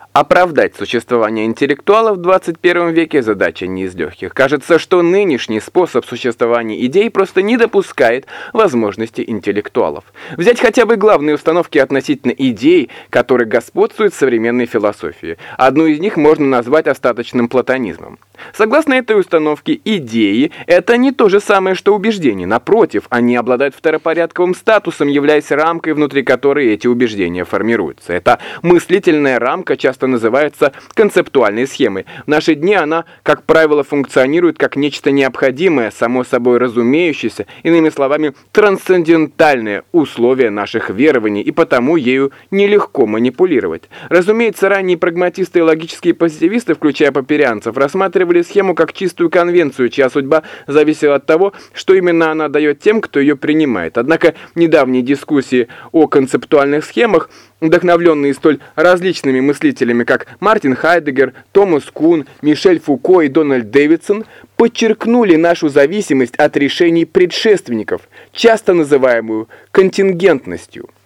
Оправдать существование интеллектуалов в 21 веке задача не из легких. Кажется, что нынешний способ существования идей просто не допускает возможности интеллектуалов. Взять хотя бы главные установки относительно идей, которые господствуют в современной философии. Одну из них можно назвать остаточным платонизмом. Согласно этой установке, идеи – это не то же самое, что убеждения. Напротив, они обладают второпорядковым статусом, являясь рамкой, внутри которой эти убеждения формируются. Эта мыслительная рамка часто называется концептуальной схемой. В наши дни она, как правило, функционирует как нечто необходимое, само собой разумеющееся, иными словами, трансцендентальное условие наших верований, и потому ею нелегко манипулировать. Разумеется, ранние прагматисты и логические позитивисты, включая поперианцев, рассматривали схему как чистую конвенцию, чья судьба зависела от того, что именно она дает тем, кто ее принимает. Однако недавние дискуссии о концептуальных схемах, вдохновленные столь различными мыслителями, как Мартин Хайдеггер, Томас Кун, Мишель Фуко и Дональд Дэвидсон, подчеркнули нашу зависимость от решений предшественников, часто называемую контингентностью.